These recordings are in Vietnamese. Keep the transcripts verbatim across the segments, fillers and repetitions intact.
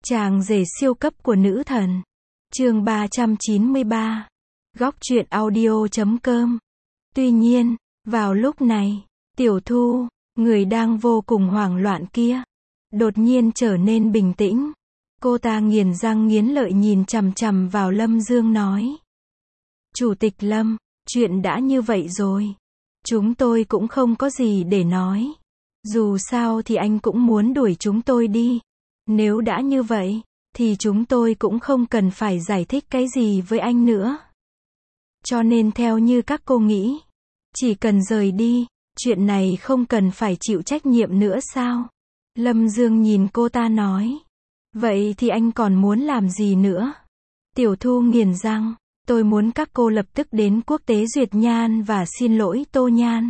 Chàng rể siêu cấp của nữ thần. Chương ba trăm chín mươi ba. Góc truyện audio chấm com. Tuy nhiên, vào lúc này, Tiểu Thu, người đang vô cùng hoảng loạn kia, đột nhiên trở nên bình tĩnh. Cô ta nghiến răng nghiến lợi nhìn chằm chằm vào Lâm Dương nói. Chủ tịch Lâm, chuyện đã như vậy rồi. Chúng tôi cũng không có gì để nói. Dù sao thì anh cũng muốn đuổi chúng tôi đi. Nếu đã như vậy, thì chúng tôi cũng không cần phải giải thích cái gì với anh nữa. Cho nên theo như các cô nghĩ, chỉ cần rời đi, chuyện này không cần phải chịu trách nhiệm nữa sao? Lâm Dương nhìn cô ta nói. Vậy thì anh còn muốn làm gì nữa? Tiểu Thu nghiến răng. Tôi muốn các cô lập tức đến quốc tế Duyệt Nhan và xin lỗi Tô Nhan.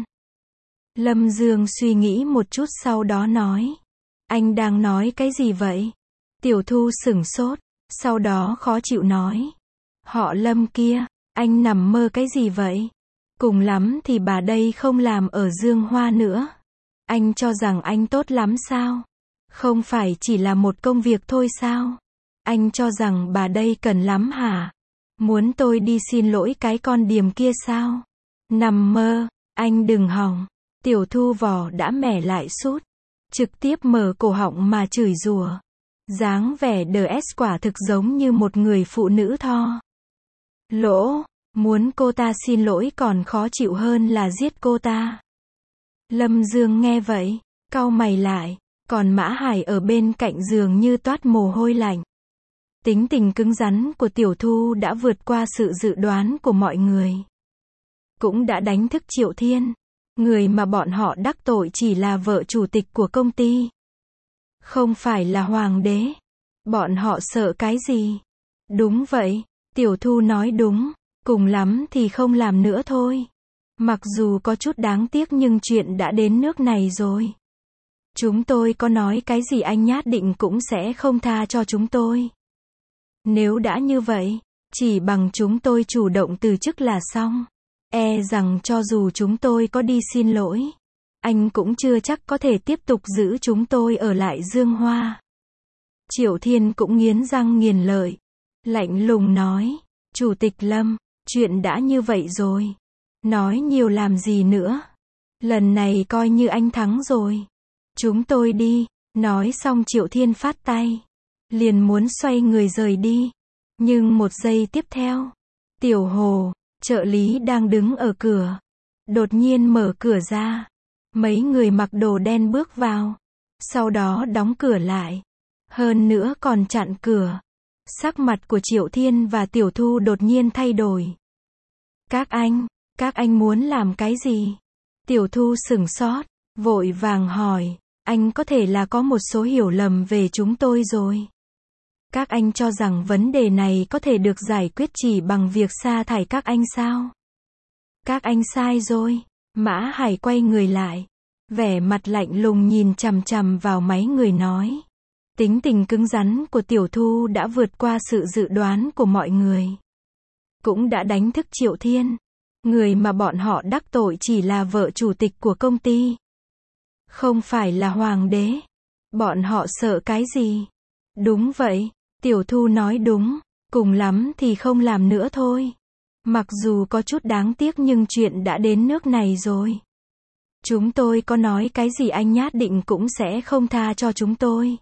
Lâm Dương suy nghĩ một chút sau đó nói. Anh đang nói cái gì vậy? Tiểu Thu sửng sốt, sau đó khó chịu nói. Họ Lâm kia, anh nằm mơ cái gì vậy? Cùng lắm thì bà đây không làm ở Dương Hoa nữa. Anh cho rằng anh tốt lắm sao? Không phải chỉ là một công việc thôi sao? Anh cho rằng bà đây cần lắm hả? Muốn tôi đi xin lỗi cái con điềm kia sao? Nằm mơ, anh đừng hòng. Tiểu Thu vỏ đã mẻ lại sút, trực tiếp mở cổ họng mà chửi rủa. Dáng vẻ đờ ét quả thực giống như một người phụ nữ tho. Lỗ, muốn cô ta xin lỗi còn khó chịu hơn là giết cô ta. Lâm Dương nghe vậy, cau mày lại, còn Mã Hải ở bên cạnh giường như toát mồ hôi lạnh. Tính tình cứng rắn của Tiểu Thu đã vượt qua sự dự đoán của mọi người. Cũng đã đánh thức Triệu Thiên, người mà bọn họ đắc tội chỉ là vợ chủ tịch của công ty. Không phải là hoàng đế. Bọn họ sợ cái gì? Đúng vậy, Tiểu Thu nói đúng, cùng lắm thì không làm nữa thôi. Mặc dù có chút đáng tiếc nhưng chuyện đã đến nước này rồi. Chúng tôi có nói cái gì anh nhát định cũng sẽ không tha cho chúng tôi. Nếu đã như vậy, chỉ bằng chúng tôi chủ động từ chức là xong. E rằng cho dù chúng tôi có đi xin lỗi, anh cũng chưa chắc có thể tiếp tục giữ chúng tôi ở lại Dương Hoa. Triệu Thiên cũng nghiến răng nghiến lợi, lạnh lùng nói. Chủ tịch Lâm, chuyện đã như vậy rồi. Nói nhiều làm gì nữa. Lần này coi như anh thắng rồi. Chúng tôi đi. Nói xong Triệu Thiên phát tay, liền muốn xoay người rời đi. Nhưng một giây tiếp theo, Tiểu Hồ, trợ lý đang đứng ở cửa, đột nhiên mở cửa ra. Mấy người mặc đồ đen bước vào, sau đó đóng cửa lại. Hơn nữa còn chặn cửa. Sắc mặt của Triệu Thiên và Tiểu Thu đột nhiên thay đổi. Các anh, các anh muốn làm cái gì? Tiểu Thu sửng sốt, vội vàng hỏi. Anh có thể là có một số hiểu lầm về chúng tôi rồi. Các anh cho rằng vấn đề này có thể được giải quyết chỉ bằng việc sa thải các anh sao? Các anh sai rồi. Mã Hải quay người lại, vẻ mặt lạnh lùng nhìn chằm chằm vào mấy người nói. Tính tình cứng rắn của Tiểu Thu đã vượt qua sự dự đoán của mọi người. Cũng đã đánh thức Triệu Thiên, người mà bọn họ đắc tội chỉ là vợ chủ tịch của công ty. Không phải là hoàng đế. Bọn họ sợ cái gì? Đúng vậy, Tiểu Thu nói đúng, cùng lắm thì không làm nữa thôi. Mặc dù có chút đáng tiếc nhưng chuyện đã đến nước này rồi. Chúng tôi có nói cái gì anh nhát định cũng sẽ không tha cho chúng tôi.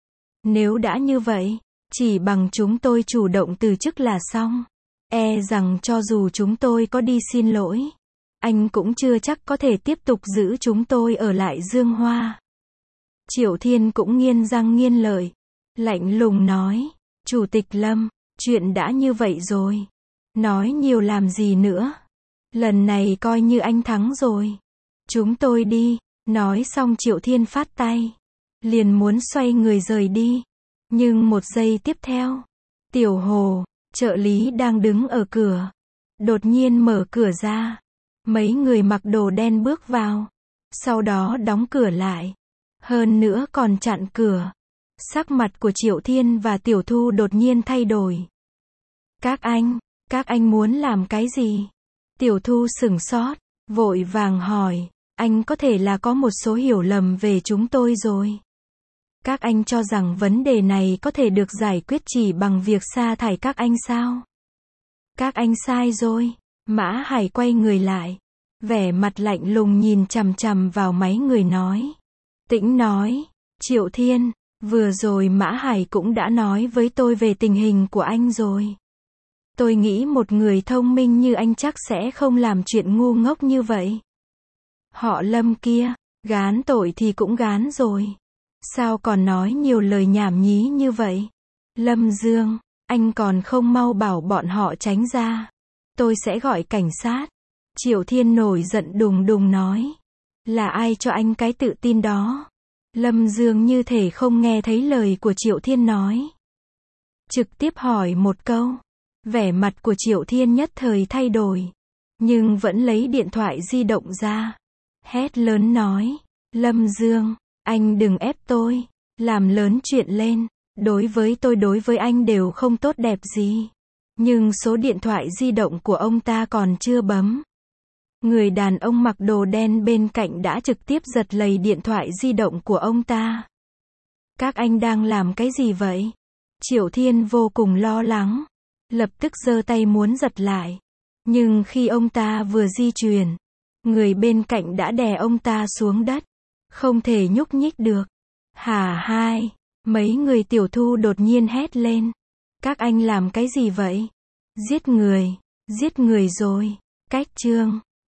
Nếu đã như vậy, chỉ bằng chúng tôi chủ động từ chức là xong. E rằng cho dù chúng tôi có đi xin lỗi, anh cũng chưa chắc có thể tiếp tục giữ chúng tôi ở lại Dương Hoa. Triệu Thiên cũng nghiến răng nghiến lợi, lạnh lùng nói. Chủ tịch Lâm, chuyện đã như vậy rồi. Nói nhiều làm gì nữa. Lần này coi như anh thắng rồi. Chúng tôi đi. Nói xong Triệu Thiên phát tay, liền muốn xoay người rời đi. Nhưng một giây tiếp theo, Tiểu Hồ, trợ lý đang đứng ở cửa, đột nhiên mở cửa ra. Mấy người mặc đồ đen bước vào, sau đó đóng cửa lại. Hơn nữa còn chặn cửa. Sắc mặt của Triệu Thiên và Tiểu Thu đột nhiên thay đổi. Các anh, các anh muốn làm cái gì? Tiểu Thu sửng sốt, vội vàng hỏi. Anh có thể là có một số hiểu lầm về chúng tôi rồi. Các anh cho rằng vấn đề này có thể được giải quyết chỉ bằng việc sa thải các anh sao? Các anh sai rồi. Mã Hải quay người lại. Vẻ mặt lạnh lùng nhìn chằm chằm vào máy người nói. Tĩnh nói. Triệu Thiên, vừa rồi Mã Hải cũng đã nói với tôi về tình hình của anh rồi. Tôi nghĩ một người thông minh như anh chắc sẽ không làm chuyện ngu ngốc như vậy. Họ Lâm kia, gán tội thì cũng gán rồi. Sao còn nói nhiều lời nhảm nhí như vậy? Lâm Dương, anh còn không mau bảo bọn họ tránh ra. Tôi sẽ gọi cảnh sát. Triệu Thiên nổi giận đùng đùng nói. Là ai cho anh cái tự tin đó? Lâm Dương như thể không nghe thấy lời của Triệu Thiên nói. Trực tiếp hỏi một câu. Vẻ mặt của Triệu Thiên nhất thời thay đổi. Nhưng vẫn lấy điện thoại di động ra. Hét lớn nói. Lâm Dương, anh đừng ép tôi. Làm lớn chuyện lên. Đối với tôi đối với anh đều không tốt đẹp gì. Nhưng số điện thoại di động của ông ta còn chưa bấm. Người đàn ông mặc đồ đen bên cạnh đã trực tiếp giật lấy điện thoại di động của ông ta. Các anh đang làm cái gì vậy? Triệu Thiên vô cùng lo lắng. Lập tức giơ tay muốn giật lại. Nhưng khi ông ta vừa di chuyển, người bên cạnh đã đè ông ta xuống đất. Không thể nhúc nhích được. Hà hai. Mấy người tiểu thu đột nhiên hét lên. Các anh làm cái gì vậy? Giết người. Giết người rồi. Cách chương.